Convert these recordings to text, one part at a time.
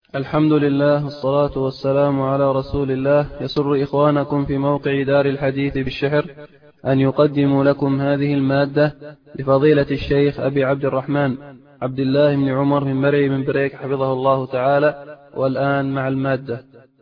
الحمد لله والصلاة والسلام على رسول الله. يسر إخوانكم في موقع دار الحديث بالشحر أن يقدموا لكم هذه المادة لفضيلة الشيخ أبي عبد الرحمن عبد الله بن عمر من مرعي من بريك حفظه الله تعالى. والآن مع المادة.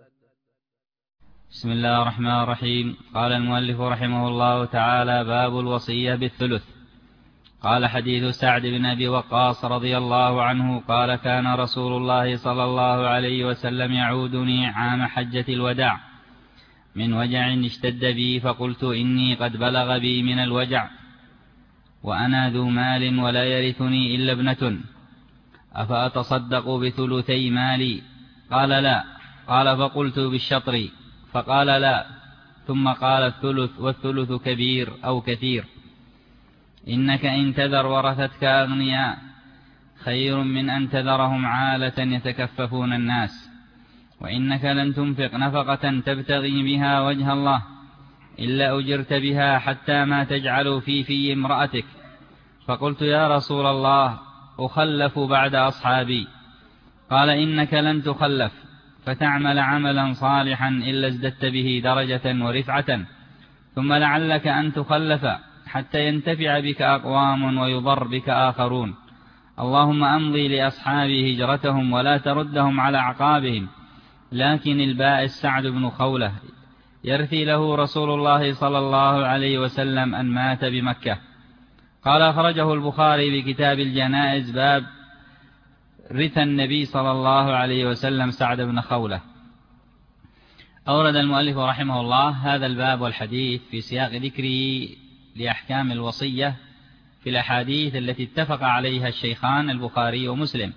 بسم الله الرحمن الرحيم. قال المؤلف رحمه الله تعالى: باب الوصية بالثلث. قال: حديث سعد بن أبي وقاص رضي الله عنه قال: كان رسول الله صلى الله عليه وسلم يعودني عام حجة الوداع من وجع اشتد بي، فقلت: إني قد بلغ بي من الوجع وأنا ذو مال ولا يرثني إلا ابنة، أفأتصدق بثلثي مالي؟ قال: لا. قال: فقلت: بالشطر؟ فقال: لا. ثم قال: الثلث، والثلث كبير أو كثير. إنك إن تذر ورثتك أغنياء خير من أن تذرهم عالة يتكففون الناس، وإنك لن تنفق نفقة تبتغي بها وجه الله إلا أجرت بها حتى ما تجعل في امرأتك. فقلت: يا رسول الله، أخلف بعد أصحابي؟ قال: إنك لن تخلف، فتعمل عملا صالحا إلا ازددت به درجة ورفعة، ثم لعلك أن تخلف حتى ينتفع بك أقوام ويضر بك آخرون. اللهم أمضي لأصحابي هجرتهم ولا تردهم على أعقابهم. لكن البائس سعد بن خولة يرثي له رسول الله صلى الله عليه وسلم أن مات بمكة. قال: أخرجه البخاري بكتاب الجنائز، باب رث النبي صلى الله عليه وسلم سعد بن خولة. أورد المؤلف رحمه الله هذا الباب والحديث في سياق ذكره لأحكام الوصية في الأحاديث التي اتفق عليها الشيخان البخاري ومسلم.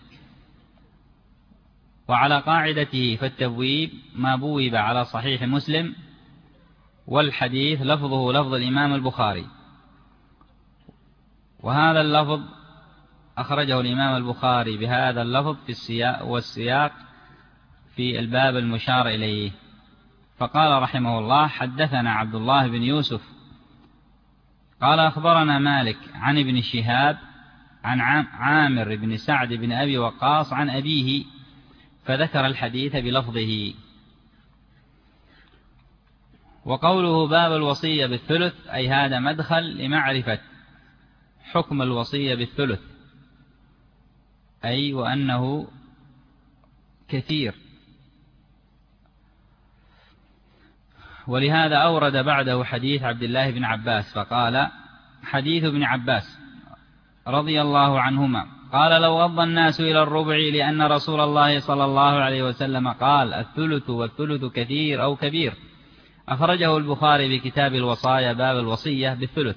وعلى قاعدته فالتبويب ما بوب على صحيح مسلم، والحديث لفظه لفظ الإمام البخاري، وهذا اللفظ أخرجه الإمام البخاري بهذا اللفظ في السياق والسياق في الباب المشار إليه. فقال رحمه الله: حدثنا عبد الله بن يوسف قال: أخبرنا مالك عن ابن شهاب عن عامر بن سعد بن أبي وقاص عن أبيه، فذكر الحديث بلفظه. وقوله باب الوصية بالثلث أي هذا مدخل لمعرفة حكم الوصية بالثلث، أي وأنه كثير. ولهذا أورد بعده حديث عبد الله بن عباس، فقال: حديث ابن عباس رضي الله عنهما قال: لو غض الناس إلى الربع لأن رسول الله صلى الله عليه وسلم قال: الثلث، والثلث كثير أو كبير. أخرجه البخاري بكتاب الوصايا، باب الوصية بالثلث.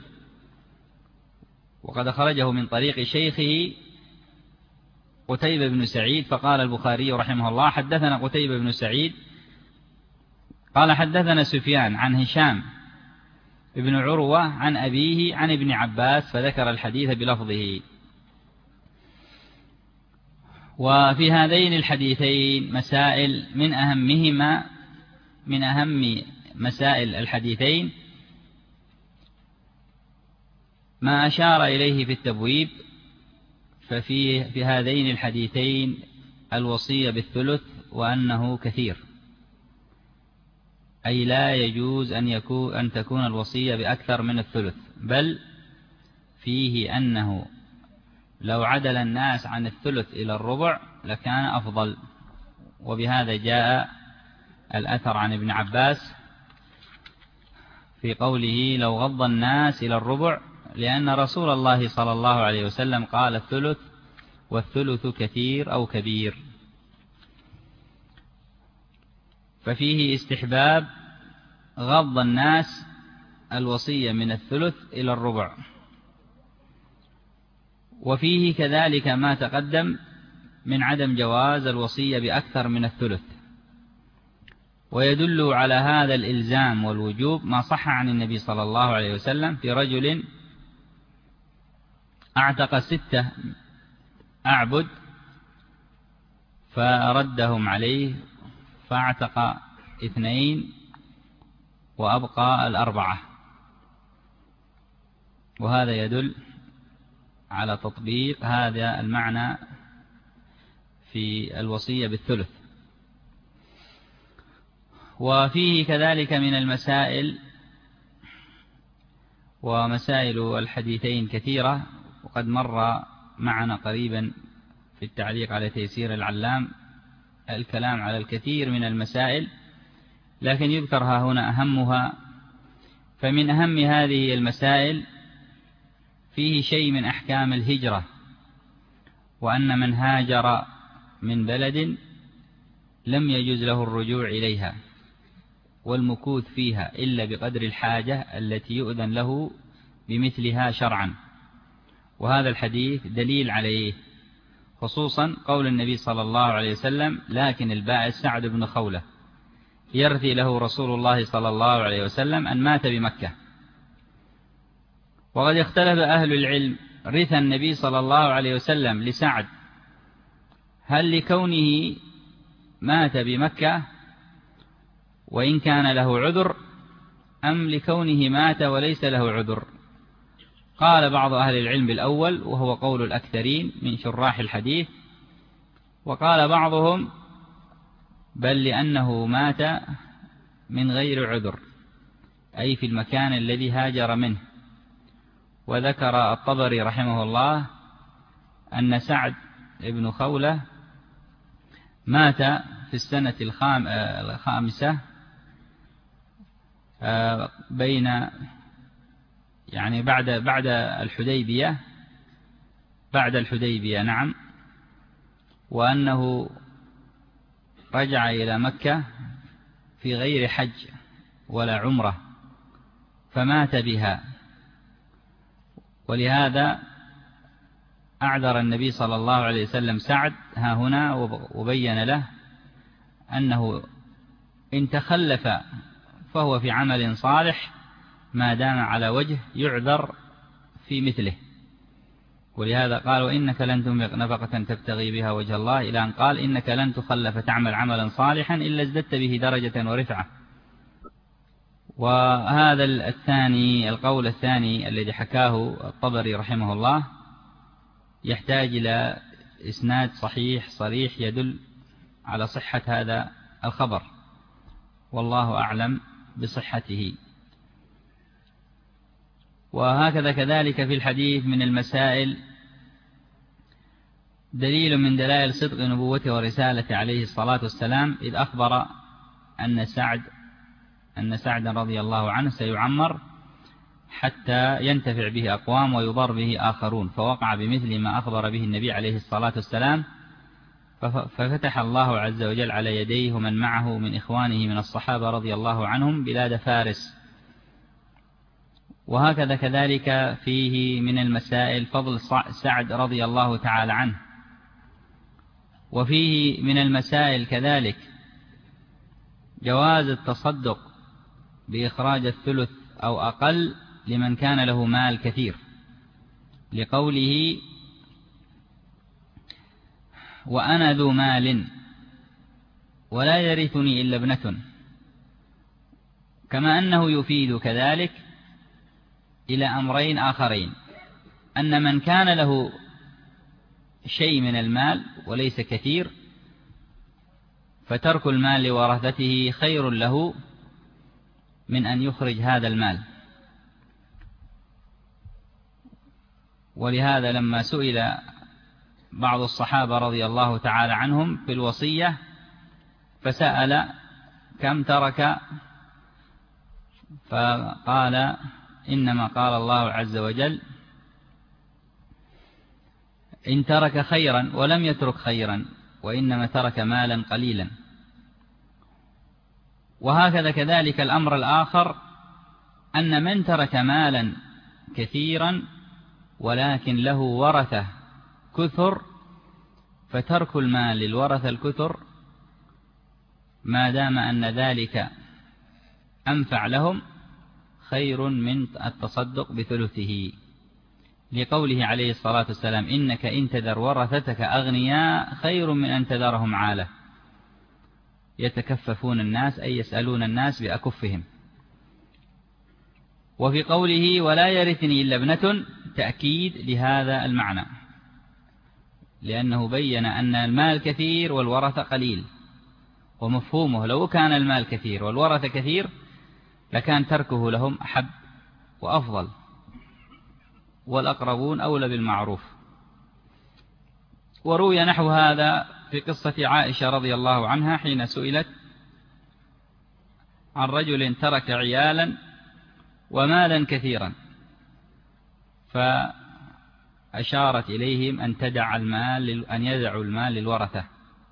وقد أخرجه من طريق شيخه قتيبة بن سعيد. فقال البخاري رحمه الله: حدثنا قتيبة بن سعيد قال: حدثنا سفيان عن هشام ابن عروة عن أبيه عن ابن عباس، فذكر الحديث بلفظه. وفي هذين الحديثين مسائل من أهم مسائل الحديثين ما أشار إليه في التبويب. ففي هذين الحديثين الوصية بالثلث، وأنه كثير، أي لا يجوز أن تكون الوصية بأكثر من الثلث، بل فيه أنه لو عدل الناس عن الثلث إلى الربع لكان أفضل. وبهذا جاء الأثر عن ابن عباس في قوله: لو غض الناس إلى الربع، لأن رسول الله صلى الله عليه وسلم قال: الثلث، والثلث كثير أو كبير. ففيه استحباب غض الناس الوصية من الثلث إلى الربع. وفيه كذلك ما تقدم من عدم جواز الوصية بأكثر من الثلث. ويدل على هذا الإلزام والوجوب ما صح عن النبي صلى الله عليه وسلم في رجل أعتق 6 أعبد فردهم عليه، فاعتق 2 وأبقى 4. وهذا يدل على تطبيق هذا المعنى في الوصية بالثلث. وفيه كذلك من المسائل، ومسائل الحديثين كثيرة، وقد مر معنا قريبا في التعليق على تيسير العلام الكلام على الكثير من المسائل، لكن يذكرها هنا أهمها. فمن أهم هذه المسائل فيه شيء من أحكام الهجرة، وأن من هاجر من بلد لم يجوز له الرجوع إليها والمكوث فيها إلا بقدر الحاجة التي يؤذن له بمثلها شرعا، وهذا الحديث دليل عليه، خصوصا قول النبي صلى الله عليه وسلم: لكن البائس سعد بن خولة يرثي له رسول الله صلى الله عليه وسلم أن مات بمكة. وقد اختلف أهل العلم رثى النبي صلى الله عليه وسلم لسعد هل لكونه مات بمكة وإن كان له عذر، أم لكونه مات وليس له عذر. قال بعض أهل العلم بالأول، وهو قول الأكثرين من شراح الحديث، وقال بعضهم بل لأنه مات من غير عذر، أي في المكان الذي هاجر منه. وذكر الطبري رحمه الله أن سعد بن خولة مات في السنة الخامسة بين يعني بعد الحديبية نعم، وأنه رجع إلى مكة في غير حج ولا عمرة فمات بها، ولهذا أعذر النبي صلى الله عليه وسلم سعد ها هنا وبين له أنه إن تخلف فهو في عمل صالح ما دام على وجه يعذر في مثله. ولهذا قال: وإنك لن تنفق نفقة تبتغي بها وجه الله، إلى أن قال: إنك لن تخلف تعمل عملا صالحا إلا ازددت به درجة ورفعة. وهذا القول الثاني الذي حكاه الطبري رحمه الله يحتاج إلى إسناد صحيح صريح يدل على صحة هذا الخبر، والله أعلم بصحته. وهكذا كذلك في الحديث من المسائل دليل من دلائل صدق نبوته ورسالته عليه الصلاة والسلام، إذ أخبر أن سعد رضي الله عنه سيعمر حتى ينتفع به أقوام ويضر به آخرون، فوقع بمثل ما أخبر به النبي عليه الصلاة والسلام، ففتح الله عز وجل على يديه ومن معه من إخوانه من الصحابة رضي الله عنهم بلاد فارس. وهكذا كذلك فيه من المسائل فضل سعد رضي الله تعالى عنه. وفيه من المسائل كذلك جواز التصدق بإخراج الثلث أو أقل لمن كان له مال كثير، لقوله: وأنا ذو مال ولا يرثني إلا ابنة. كما أنه يفيد كذلك إلى أمرين آخرين: أن من كان له شيء من المال وليس كثير فترك المال لورثته خير له من أن يخرج هذا المال. ولهذا لما سئل بعض الصحابة رضي الله تعالى عنهم في الوصية فسأل: كم ترك؟ فقال: إنما قال الله عز وجل: إن ترك خيرا، ولم يترك خيرا، وإنما ترك مالا قليلا. وهكذا كذلك الأمر الآخر: أن من ترك مالا كثيرا ولكن له ورثة كثر، فترك المال للورثة الكثر ما دام أن ذلك أنفع لهم خير من التصدق بثلثه، لقوله عليه الصلاة والسلام: إنك إن تذر ورثتك أغنياء خير من أن تذرهم عالة يتكففون الناس، أي يسألون الناس بأكفهم. وفي قوله: ولا يرثني إلا ابنة، تأكيد لهذا المعنى، لأنه بين أن المال كثير والورثة قليل، ومفهومه لو كان المال كثير والورثة كثير لكان تركه لهم أحب وأفضل، والأقربون أولى بالمعروف. وروي نحو هذا في قصة عائشة رضي الله عنها حين سئلت عن رجل ترك عيالا ومالا كثيرا، فأشارت إليهم أن يدعوا المال للورثة.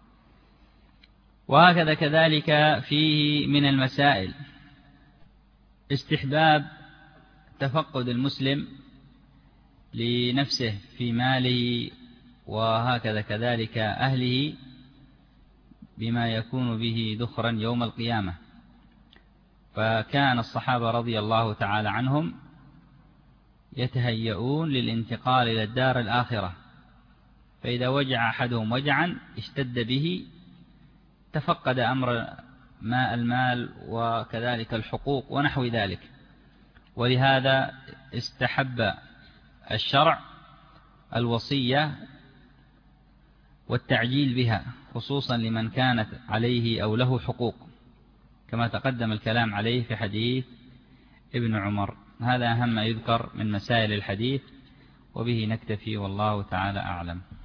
وهكذا كذلك فيه من المسائل استحباب تفقد المسلم لنفسه في ماله، وهكذا كذلك أهله، بما يكون به ذخرا يوم القيامة. فكان الصحابة رضي الله تعالى عنهم يتهيئون للانتقال إلى الدار الآخرة، فإذا وجع أحدهم وجعا اشتد به تفقد أمر المال وكذلك الحقوق ونحو ذلك. ولهذا استحب الشرع الوصية والتعجيل بها، خصوصا لمن كانت عليه أو له حقوق، كما تقدم الكلام عليه في حديث ابن عمر. هذا أهم ما يذكر من مسائل الحديث، وبه نكتفي والله تعالى أعلم.